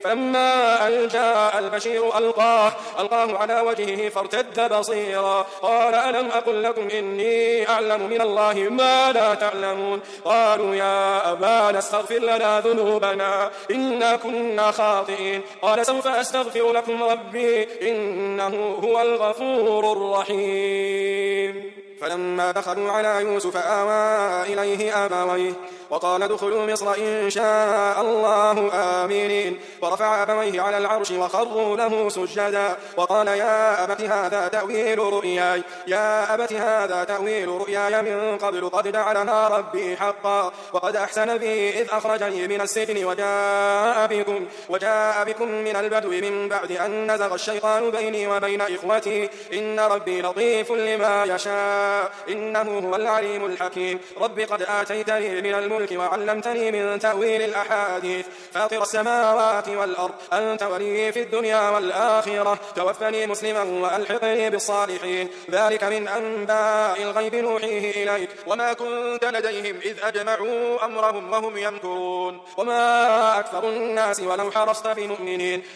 فلما أن جاء البشير ألقاه على وجهه فارتد بصيرا قال ألم أقل لكم إني أعلم من الله ما لا تعلمون قالوا يا أبانا استغفر لنا ذنوبنا إنا كنا خاطئين قال سوف أستغفر لكم ربي إنه هو الغفور الرحيم فلما دخلوا على يوسف آوى إليه أبويه وقال ادخلوا مصر إن شاء الله آمنين ورفع أبويه على العرش وخروا له سجدا وقال يا أبت هذا تأويل رؤياي من قبل قد جعلها ربي حقا وقد أحسن بي إذ أخرجني من السجن وجاء بكم من البدو من بعد أن نزغ الشيطان بيني وبين إخوتي إن ربي لطيف لما يشاء إنه هو العليم الحكيم رب قد آتيتني من الملك وعلمتني من تأويل الأحاديث فاطر السماوات والأرض أنت ولي في الدنيا والآخرة توفني مسلما وألحقني بالصالحين ذلك من أنباء الغيب نوحيه إليك وما كنت لديهم إذ أجمعوا أمرهم وهم يمكرون وما أكثر الناس ولو حرصت بمؤمنين